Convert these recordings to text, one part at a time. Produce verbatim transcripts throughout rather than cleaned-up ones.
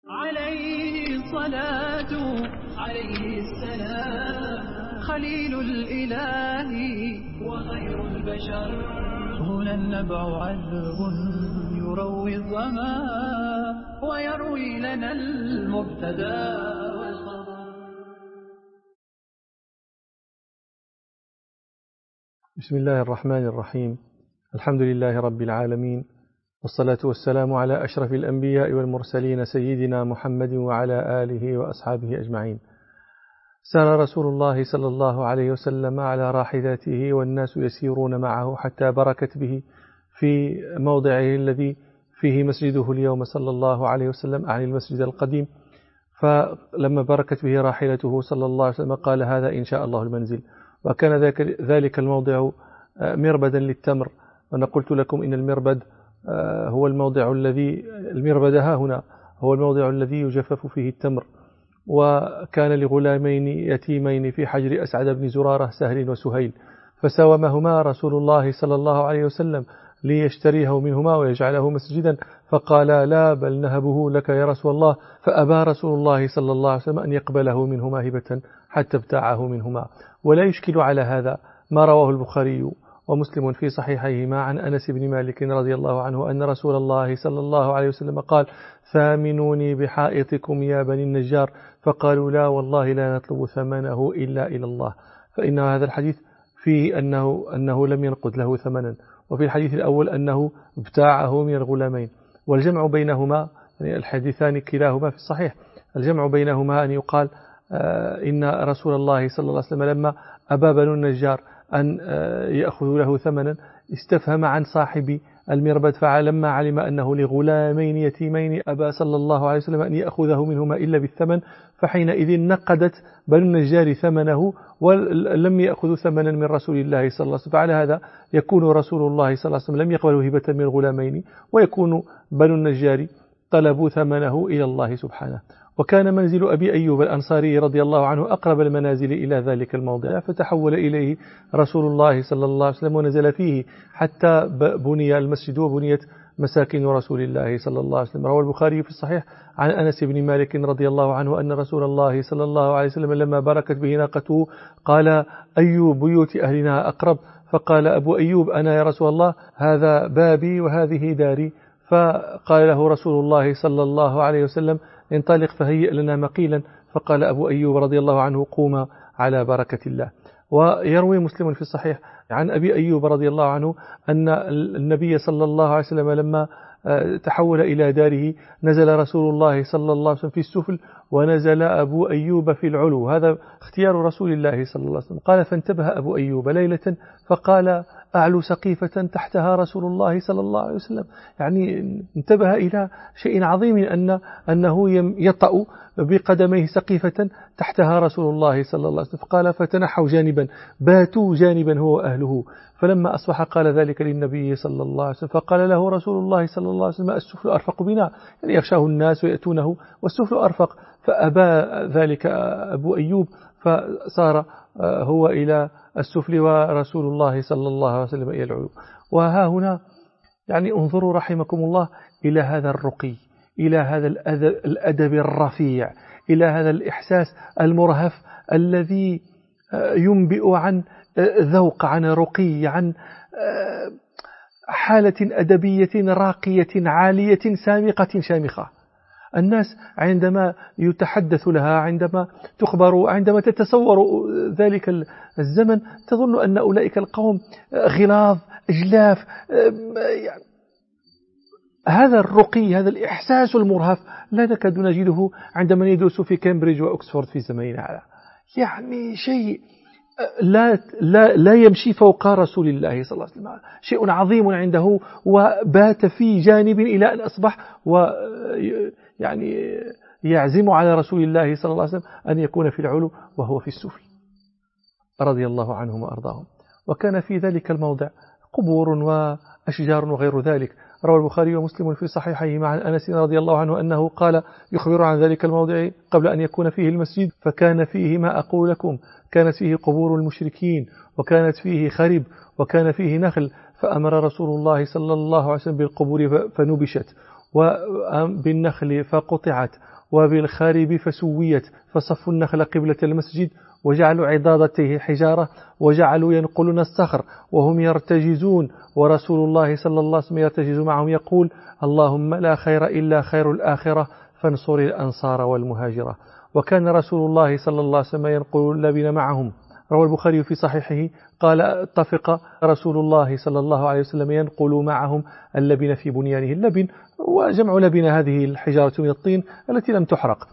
عليه الصلاة عليه السلام خليل الإله وخير البشر. هنا النبع عذب يروي الظما ويروي لنا المبتدا والخبر. بسم الله الرحمن الرحيم. الحمد لله رب العالمين، والصلاة والسلام على أشرف الأنبياء والمرسلين سيدنا محمد وعلى آله وأصحابه أجمعين. سار رسول الله صلى الله عليه وسلم على راحلته والناس يسيرون معه حتى بركت به في موضعه الذي فيه مسجده اليوم صلى الله عليه وسلم، عن المسجد القديم. فلما بركت به راحلته صلى الله عليه وسلم قال: هذا إن شاء الله المنزل. وكان ذلك الموضع مربدا للتمر. وأنا قلت لكم إن المربد هو الموضع الذي المربد ها هنا هو الموضع الذي يجفف فيه التمر. وكان لغلامين يتيمين في حجر أسعد بن زرارة، سهل وسهيل، فساومهما رسول الله صلى الله عليه وسلم ليشتريه منهما ويجعله مسجدا، فقال: لا، بل نهبه لك يا رسول الله. فأبى رسول الله صلى الله عليه وسلم أن يقبله منهما هبة حتى ابتاعه منهما. ولا يشكل على هذا ما رواه البخاري ومسلم في صحيحيهما عن أنس بن مالك رضي الله عنه أن رسول الله صلى الله عليه وسلم قال: ثامنوني بحائطكم يا بني النجار. فقالوا: لا والله لا نطلب ثمنه إلا إلى الله. فإن هذا الحديث فيه أنه, أنه لم ينقذ له ثمنا، وفي الحديث الأول أنه ابتاعه من الغلامين. والجمع بينهما، يعني الحديثان كلاهما في الصحيح، الجمع بينهما أن يقال آه إن رسول الله صلى الله عليه وسلم لما أبى بنو النجار أن يأخذ له ثمنا استفهم عن صاحب المربد، فلما علم أنه لغلامين يتيمين أبى صلى الله عليه وسلم أن يأخذه منهما إلا بالثمن، فحينئذ نقدت بنو النجار ثمنه ولم يأخذوا ثمنا من رسول الله صلى الله عليه وسلم. فعلى هذا يكون رسول الله صلى الله عليه وسلم لم يقبله هبة من الغلامين، ويكون بنو النجار طلبوا ثمنه إلى الله سبحانه. وكان منزل أبي أيوب الأنصاري رضي الله عنه أقرب المنازل إلى ذلك الموضع، فتحول إليه رسول الله صلى الله عليه وسلم ونزل فيه حتى بني المسجد وبنيت مساكن رسول الله صلى الله عليه وسلم. روى البخاري في الصحيح عن أنس بن مالك رضي الله عنه أن رسول الله صلى الله عليه وسلم لما بركت به ناقته قال: أي بيوت أهلنا أقرب؟ فقال أبو أيوب: أنا يا رسول الله، هذا بابي وهذه داري. فقال له رسول الله صلى الله عليه وسلم: انطلق فهيئ لنا مقيلا. فقال أبو أيوب رضي الله عنه: قوم على بركة الله. ويروي مسلم في الصحيح عن أبي أيوب رضي الله عنه أن النبي صلى الله عليه وسلم لما تحول إلى داره نزل رسول الله صلى الله عليه وسلم في السفل ونزل أبو أيوب في العلو. هذا اختيار رسول الله صلى الله عليه وسلم. قال: فانتبه أبو أيوب ليلة فقال: أعلو سقيفة تحتها رسول الله صلى الله عليه وسلم. يعني انتبه إلى شيء عظيم، أن أنه يطأ بقدميه سقيفة تحتها رسول الله صلى الله عليه وسلم. فقال: فتنحوا جانبا، باتوا جانبا هو وأهله. فلما أصبح قال ذلك للنبي صلى الله عليه وسلم، فقال له رسول الله صلى الله عليه وسلم: السفل أرفق بنا، يعني يخشاه الناس ويأتونه والسفل أرفق. فأبى ذلك أبو أيوب، فصار هو إلى السفل ورسول الله صلى الله عليه وسلم إلى العلو. وها هنا يعني انظروا رحمكم الله إلى هذا الرقي، إلى هذا الأدب الرفيع، إلى هذا الإحساس المرهف الذي ينبئ عن ذوق، عن رقي، عن حالة أدبية راقية عالية سامقة شامخة. الناس عندما يتحدث لها، عندما تخبر، عندما تتصور ذلك الزمن، تظن أن أولئك القوم غلاظ أجلاف. يعني هذا الرقي، هذا الإحساس المرهف لا نكاد نجده عندما يدرس في كامبريدج وأكسفورد في زماننا هذا. يعني شيء لا, لا, لا يمشي فوق رسول الله صلى الله عليه وسلم، شيء عظيم عنده، وبات في جانب إلى أن أصبح و يعني يعزم على رسول الله صلى الله عليه وسلم أن يكون في العلو وهو في السفل رضي الله عنهم وأرضاهم. وكان في ذلك الموضع قبور وأشجار وغير ذلك. روى البخاري ومسلم في صحيحيهما عن أنس رضي الله عنه أنه قال يخبر عن ذلك الموضع قبل أن يكون فيه المسجد: فكان فيه ما أقول لكم، كانت فيه قبور المشركين، وكانت فيه خرب، وكان فيه نخل، فأمر رسول الله صلى الله عليه وسلم بالقبور فنبشت، وبالنخل فقطعت وبالخارب فسويت، فصفوا النخل قبلة المسجد وجعلوا عضادته حجارة وجعلوا ينقلون الصخر وهم يرتجزون، ورسول الله صلى الله عليه وسلم يرتجز معهم يقول: اللهم لا خير إلا خير الآخرة فانصر الأنصار والمهاجرة. وكان رسول الله صلى الله عليه وسلم ينقل اللبن معهم. روى البخاري في صحيحه قال: اتفق رسول الله صلى الله عليه وسلم ينقل معهم اللبن في بنيانه. اللبن وجمع لبن هذه الحجارة من الطين التي لم تحرق.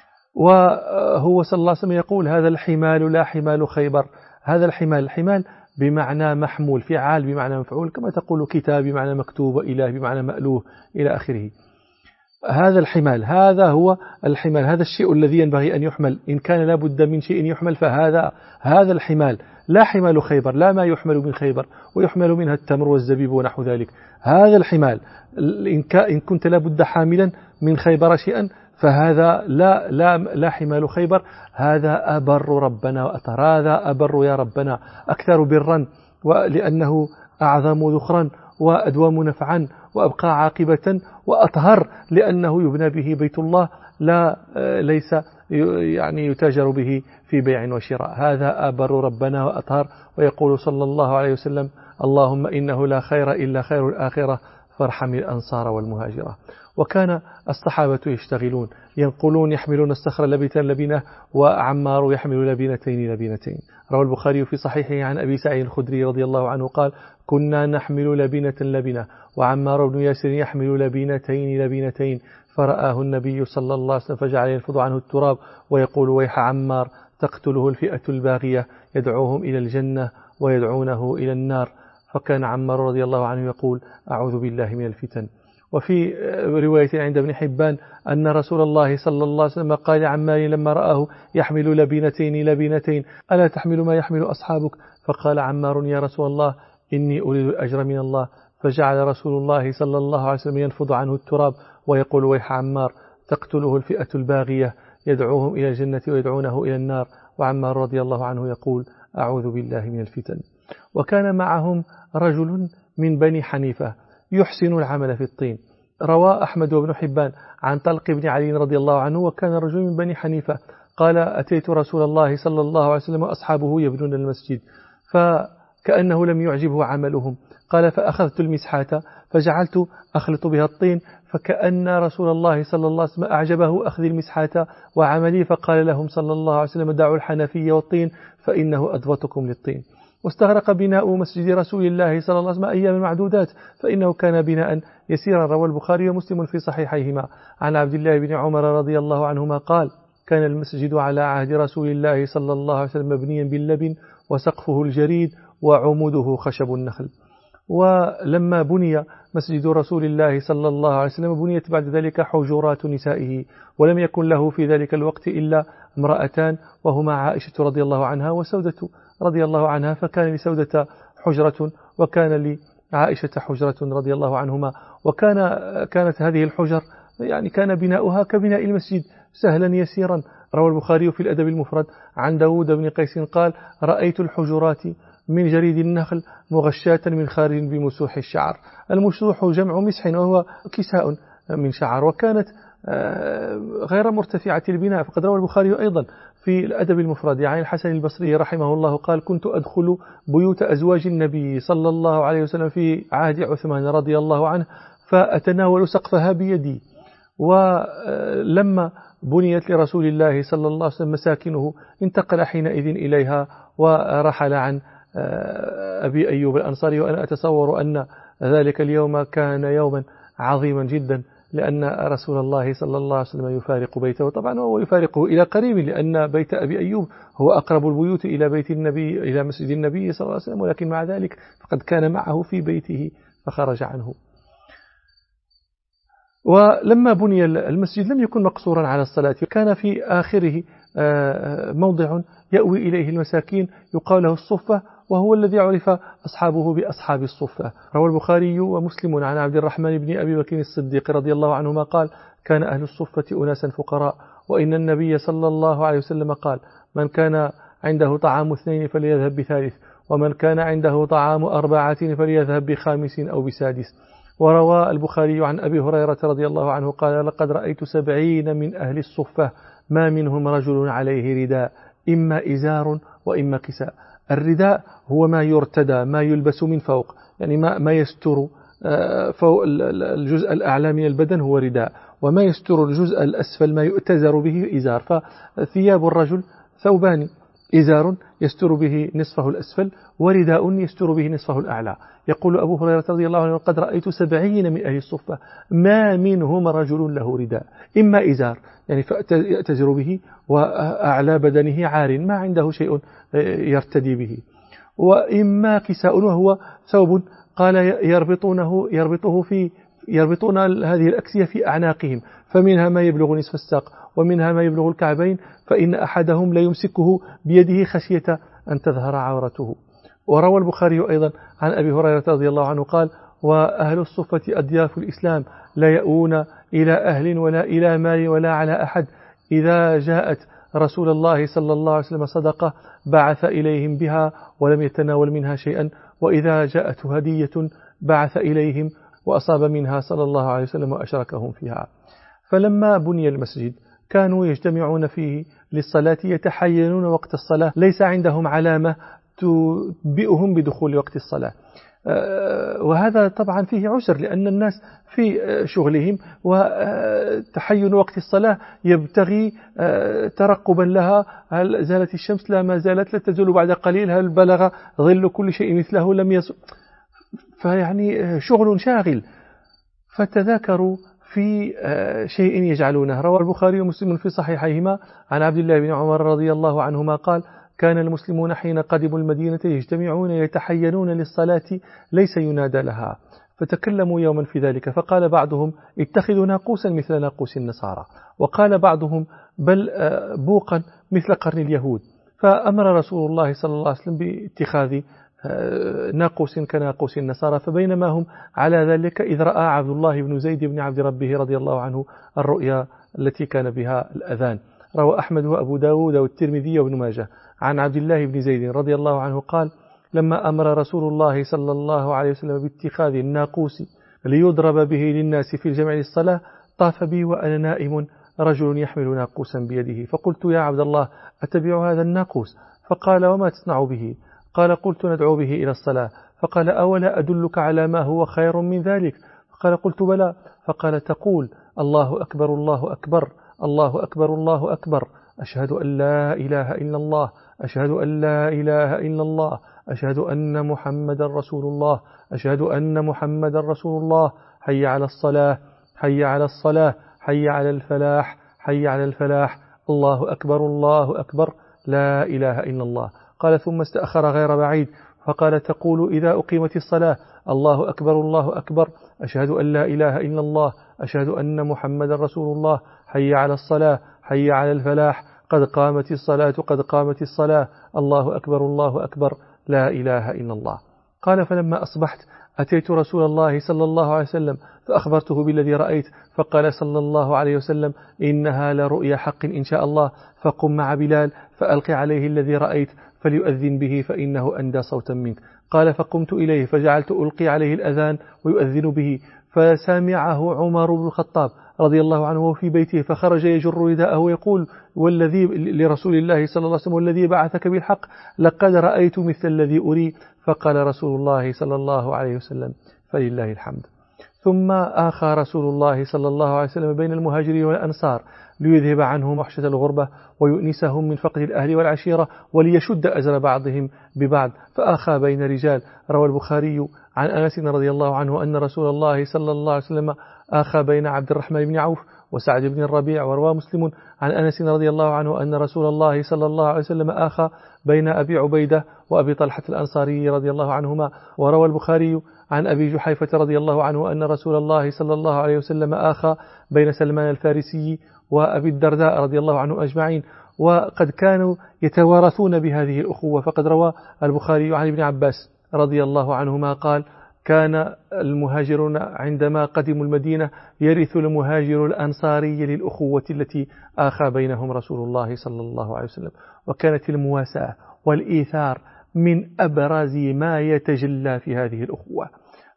وهو صلى الله عليه وسلم يقول: هذا الحمال لا حمال خيبر. هذا الحمال، الحمال بمعنى محمول، فعال بمعنى مفعول، كما تقول كتاب بمعنى مكتوب، إله بمعنى مألوه إلى آخره. هذا الحمال، هذا هو الحمال، هذا الشيء الذي ينبغي أن يحمل. إن كان لابد من شيء يحمل فهذا هذا الحمال، لا حمال خيبر، لا ما يحمل من خيبر ويحمل منها التمر والزبيب ونحو ذلك. هذا الحمال إن كنت لابد حاملا من خيبر شيئا فهذا لا لا لا حمال خيبر. هذا أبر ربنا وأطهر، هذا أبر يا ربنا، أكثر برا، ولأنه أعظم ذخرا وأدوم نفعا وأبقى عاقبة، وأطهر لأنه يبنى به بيت الله، لا ليس يعني يتاجر به في بيع وشراء. هذا أبر ربنا وأطهر. ويقول صلى الله عليه وسلم: اللهم إنه لا خير إلا خير الآخرة فارحم الأنصار والمهاجرة. وكان الصحابة يشتغلون، ينقلون، يحملون الصخر لبنة لبنة، وعمار يحمل لبنتين لبنتين. روى البخاري في صحيحه عن أبي سعيد الخدري رضي الله عنه قال: كنا نحمل لبنة لبنة وعمار بن ياسر يحمل لبنتين لبنتين، فرآه النبي صلى الله عليه وسلم فجعل ينفض عنه التراب ويقول: ويح عمار، تقتله الفئة الباغية، يدعوهم إلى الجنة ويدعونه إلى النار. فكان عمار رضي الله عنه يقول: أعوذ بالله من الفتن. وفي رواية عند ابن حبان أن رسول الله صلى الله عليه وسلم قال عمار لما رآه يحمل لبنتين لبنتين: ألا تحمل ما يحمل أصحابك؟ فقال عمار: يا رسول الله إني أريد الأجر من الله. فجعل رسول الله صلى الله عليه وسلم ينفض عنه التراب ويقول: ويح عمار، تقتله الفئة الباغية، يدعوهم إلى الجنة ويدعونه إلى النار. وعمار رضي الله عنه يقول: أعوذ بالله من الفتن. وكان معهم رجل من بني حنيفة يحسن العمل في الطين. روى أحمد وابن حبان عن طلق بن علي رضي الله عنه، وكان رجل من بني حنيفة قال: أتيت رسول الله صلى الله عليه وسلم وأصحابه يبنون المسجد، فكأنه لم يعجبه عملهم. قال: فأخذت المسحة فجعلت أخلط بها الطين، فكأن رسول الله صلى الله عليه وسلم أعجبه أخذ المسحة وعملي، فقال لهم صلى الله عليه وسلم: دعوا الحنفية والطين فإنه أضبطكم للطين. واستغرق بناء مسجد رسول الله صلى الله عليه وسلم أيام معدودات، فإنه كان بناء يسيرا. روى البخاري ومسلم في صحيحيهما عن عبد الله بن عمر رضي الله عنهما قال: كان المسجد على عهد رسول الله صلى الله عليه وسلم مبنيا باللبن وسقفه الجريد وعموده خشب النخل. ولما بني مسجد رسول الله صلى الله عليه وسلم بنيت بعد ذلك حجرات نسائه، ولم يكن له في ذلك الوقت إلا امرأتان، وهما عائشة رضي الله عنها وسودة رضي الله عنها، فكان لسودة حجرة وكان لعائشة حجرة رضي الله عنهما. وكان كانت هذه الحجر يعني كان بناؤها كبناء المسجد سهلا يسيرا. روى البخاري في الأدب المفرد عن داود بن قيس قال: رأيت الحجرات من جريد النخل مغشاة من خارج بمسوح الشعر. المسوح جمع مسح وهو كساء من شعر، وكانت غير مرتفعة البناء. فقد روى البخاري أيضا في الأدب المفرد عن الحسن البصري رحمه الله قال: كنت أدخل بيوت أزواج النبي صلى الله عليه وسلم في عهد عثمان رضي الله عنه فأتناول سقفها بيدي. ولما بنيت لرسول الله صلى الله عليه وسلم مساكنه انتقل حينئذ إليها ورحل عن أبي أيوب الأنصاري. وأنا أتصور أن ذلك اليوم كان يوما عظيما جدا، لأن رسول الله صلى الله عليه وسلم يفارق بيته، طبعا هو يفارقه إلى قريب، لأن بيت أبي أيوب هو أقرب البيوت إلى بيت النبي إلى مسجد النبي صلى الله عليه وسلم، ولكن مع ذلك فقد كان معه في بيته فخرج عنه. ولما بني المسجد لم يكن مقصورا على الصلاة، كان في آخره موضع يأوي إليه المساكين يقال له الصفة، وهو الذي عرف أصحابه بأصحاب الصفة. روى البخاري ومسلم عن عبد الرحمن بن أبي بكر الصديق رضي الله عنهما قال: كان أهل الصفة أناسا فقراء، وإن النبي صلى الله عليه وسلم قال: من كان عنده طعام اثنين فليذهب بثالث، ومن كان عنده طعام أربعة فليذهب بخامس أو بسادس. وروى البخاري عن أبي هريرة رضي الله عنه قال لقد رأيت سبعين من أهل الصفة ما منهم رجل عليه رداء إما إزار وإما كساء. الرداء هو ما يرتدى ما يلبس من فوق، يعني ما, ما يستر فوق الجزء الأعلى من البدن هو رداء، وما يستر الجزء الأسفل ما يؤتزر به إزار. فثياب الرجل ثوبان، إزار يستر به نصفه الأسفل ورداء يستر به نصفه الأعلى. يقول أبو هريرة رضي الله عنه قد رأيت سبعين من أهل الصفة ما منهم رجل له رداء إما إزار يعني يأتزر به وأعلى بدنه عار ما عنده شيء يرتدي به، وإما كساء وهو ثوب قال يربطونه يربطه في يربطون هذه الأكسية في أعناقهم، فمنها ما يبلغ نصف الساق ومنها ما يبلغ الكعبين، فإن أحدهم لا يمسكه بيده خشية أن تظهر عورته. وروى البخاري أيضا عن أبي هريرة رضي الله عنه قال وأهل الصفة أضياف الإسلام لا يأوون إلى أهل ولا إلى مال ولا على أحد، إذا جاءت رسول الله صلى الله عليه وسلم صدقة بعث إليهم بها ولم يتناول منها شيئا، وإذا جاءته هدية بعث إليهم وأصاب منها صلى الله عليه وسلم وأشركهم فيها. فلما بني المسجد كانوا يجتمعون فيه للصلاة يتحينون وقت الصلاة، ليس عندهم علامة تنبئهم بدخول وقت الصلاة، وهذا طبعا فيه عسر لأن الناس في شغلهم، وتحين وقت الصلاة يبتغي ترقبا لها هل زالت الشمس لا ما زالت لا تزول بعد قليل هل بلغ ظل كل شيء مثله لم يزل، فيعني شغل شاغل. فتذاكروا في شيء يجعلونه. روى البخاري ومسلم في صحيحيهما عن عبد الله بن عمر رضي الله عنهما قال كان المسلمون حين قدموا المدينة يجتمعون يتحينون للصلاة ليس ينادى لها، فتكلموا يوما في ذلك فقال بعضهم اتخذوا ناقوسا مثل ناقوس النصارى، وقال بعضهم بل بوقا مثل قرن اليهود، فأمر رسول الله صلى الله عليه وسلم باتخاذ ناقوس كناقوس النصارى. فبينما هم على ذلك إذ رأى عبد الله بن زيد بن عبد ربه رضي الله عنه الرؤيا التي كان بها الأذان. روى أحمد وأبو داود والترمذي وابن ماجه عن عبد الله بن زيد رضي الله عنه قال لما أمر رسول الله صلى الله عليه وسلم باتخاذ الناقوس ليضرب به للناس في الجمع للصلاة طاف بي وأنا نائم رجل يحمل ناقوسا بيده، فقلت يا عبد الله أتبع هذا الناقوس؟ فقال وما تصنع به؟ قال قلت ندعو به إلى الصلاة. فقال أولا أدلك على ما هو خير من ذلك؟ فقال قلت بلى. فقال تقول الله أكبر الله أكبر الله أكبر الله أكبر أشهد أن لا إله إلا الله أشهد أن لا إله إلا الله أشهد أن محمد رسول الله أشهد أن محمد رسول الله حي على الصلاة حي على الصلاة حي على الفلاح حي على الفلاح الله أكبر الله أكبر لا إله إلا الله. قال ثم استأخر غير بعيد فقال تقول إذا أقيمت الصلاة الله أكبر الله أكبر أشهد أن لا إله إلا الله أشهد أن محمد رسول الله حي على الصلاة حي على الفلاح قد قامت الصلاة قد قامت الصلاة الله أكبر الله أكبر لا إله إلا الله. قال فلما أصبحت أتيت رسول الله صلى الله عليه وسلم فأخبرته بالذي رأيت، فقال صلى الله عليه وسلم إنها لرؤيا حق إن شاء الله، فقم مع بلال فألقي عليه الذي رأيت فليؤذن به فإنه أندى صوتا منك. قال فقمت إليه فجعلت ألقي عليه الأذان ويؤذن به، فسامعه عمر بن الخطاب رضي الله عنه في بيته فخرج يجر رداءه ويقول والذي لرسول الله صلى الله عليه وسلم والذي بعثك بالحق لقد رأيت مثل الذي أري. فقال رسول الله صلى الله عليه وسلم فلله الحمد. ثم آخى رسول الله صلى الله عليه وسلم بين المهاجرين والأنصار ليذهب عنهم وحشة الغربة ويؤنسهم من فقد الأهل والعشيرة وليشد أزر بعضهم ببعض، فآخى بين رجال. روى البخاري عن أنس رضي الله عنه أن رسول الله صلى الله عليه وسلم آخى بين عبد الرحمن بن عوف وسعد بن الربيع. وروى مسلم عن أنس رضي الله عنه أن رسول الله صلى الله عليه وسلم آخى بين أبي عبيدة وأبي طلحة الأنصاري رضي الله عنهما. وروى البخاري عن أبي جحيفة رضي الله عنه أن رسول الله صلى الله عليه وسلم آخى بين سلمان الفارسي وأبي الدرداء رضي الله عنه أجمعين، وقد كانوا يتوارثون بهذه الأخوة. فقد روى البخاري عن ابن عباس رضي الله عنهما قال كان المهاجرون عندما قدموا المدينة يرث المهاجر الأنصاري للأخوة التي آخى بينهم رسول الله صلى الله عليه وسلم. وكانت المواساة والإيثار من أبرز ما يتجلى في هذه الأخوة.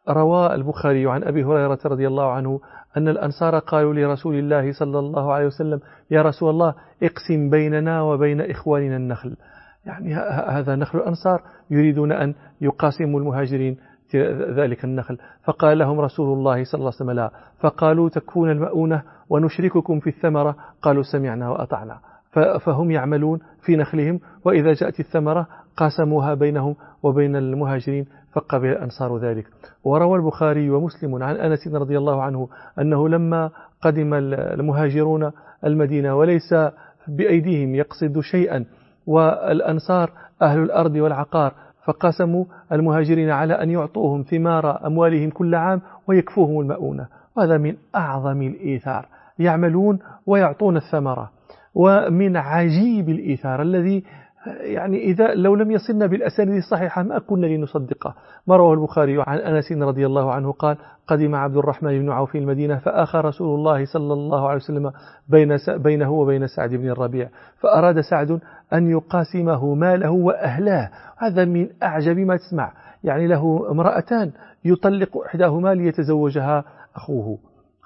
روى البخاري عن أبي هريرة رضي الله عنه أن الأنصار قالوا لرسول الله صلى الله عليه وسلم: يا رسول الله اقسم بيننا وبين إخواننا النخل. يعني هذا نخل الأنصار يريدون أن يقاسموا المهاجرين ذلك النخل. فقال لهم رسول الله صلى الله عليه وسلم: لا. فقالوا: تكفون المؤونة ونشرككم في الثمرة. قالوا: سمعنا وأطعنا. فهم يعملون في نخلهم، وإذا جاءت الثمرة قاسموها بينهم وبين المهاجرين، فقبل الأنصار ذلك. وروى البخاري ومسلم عن أنس رضي الله عنه أنه لما قدم المهاجرون المدينة وليس بأيديهم يقصد شيئا، والأنصار أهل الأرض والعقار، فقاسموا المهاجرين على أن يعطوهم ثمار أموالهم كل عام ويكفوهم المؤونة. وهذا من أعظم الإيثار، يعملون ويعطون الثمرة. ومن عجيب الإيثار الذي يعني إذا لو لم يصلنا بالأسانيد الصحيحة ما كنا لنصدقه. ما رواه البخاري عن أنس رضي الله عنه قال: قدم عبد الرحمن بن عوف المدينة، فآخى رسول الله صلى الله عليه وسلم بين بينه وبين سعد بن الربيع، فأراد سعد أن يقاسمه ماله وأهلاه. هذا من أعجب ما تسمع، يعني له امرأتان يطلق إحداهما ليتزوجها أخوه.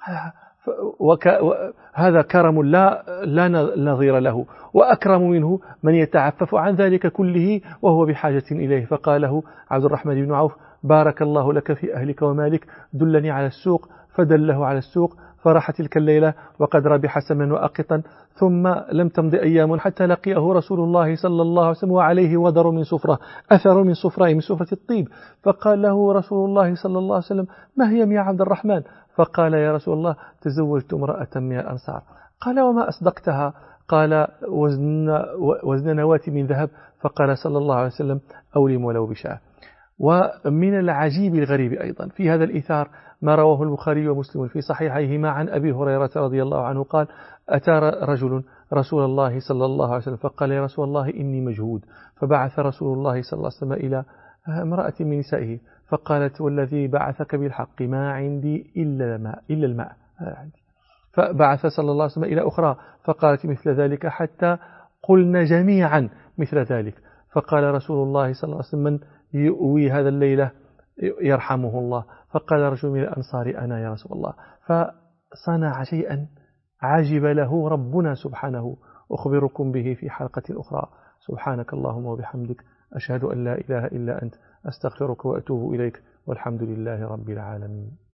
وهذا كرم لا لا نظير له، وأكرم منه من يتعفف عن ذلك كله وهو بحاجة إليه. فقال له عبد الرحمن بن عوف: بارك الله لك في أهلك ومالك، دلني على السوق. فدله على السوق، فرح تلك الليلة وقد ربح سمنا وأقطا. ثم لم تمض أيام حتى لقيه رسول الله صلى الله عليه وسلم وعليه وذر من صفرة، أثر من صفرة من صفرة الطيب. فقال له رسول الله صلى الله عليه وسلم: ما هي يا عبد الرحمن؟ فقال: يا رسول الله تزوجت امرأة من الأنصار. قال: وما أصدقتها؟ قال: وزن, وزن نواة من ذهب. فقال صلى الله عليه وسلم: أولم ولو بشاة. ومن العجيب الغريب أيضا في هذا الإيثار ما رواه البخاري ومسلم في صحيحيهما عن أبي هريرة رضي الله عنه قال: أتى رجل رسول الله صلى الله عليه وسلم فقال: يا رسول الله إني مجهود. فبعث رسول الله صلى الله عليه وسلم إلى امرأة من نسائه، فقالت: والذي بعثك بالحق ما عندي إلا الماء, إلا الماء. فبعث صلى الله عليه وسلم إلى أخرى فقالت مثل ذلك، حتى قلنا جميعا مثل ذلك. فقال رسول الله صلى الله عليه وسلم: من يؤوي هذا الليلة يرحمه الله. فقال رجل من الأنصار: أنا يا رسول الله. فصنع شيئا عجب له ربنا سبحانه، أخبركم به في حلقة أخرى. سبحانك اللهم وبحمدك، أشهد أن لا إله إلا أنت، أستغفرك وأتوب إليك، والحمد لله رب العالمين.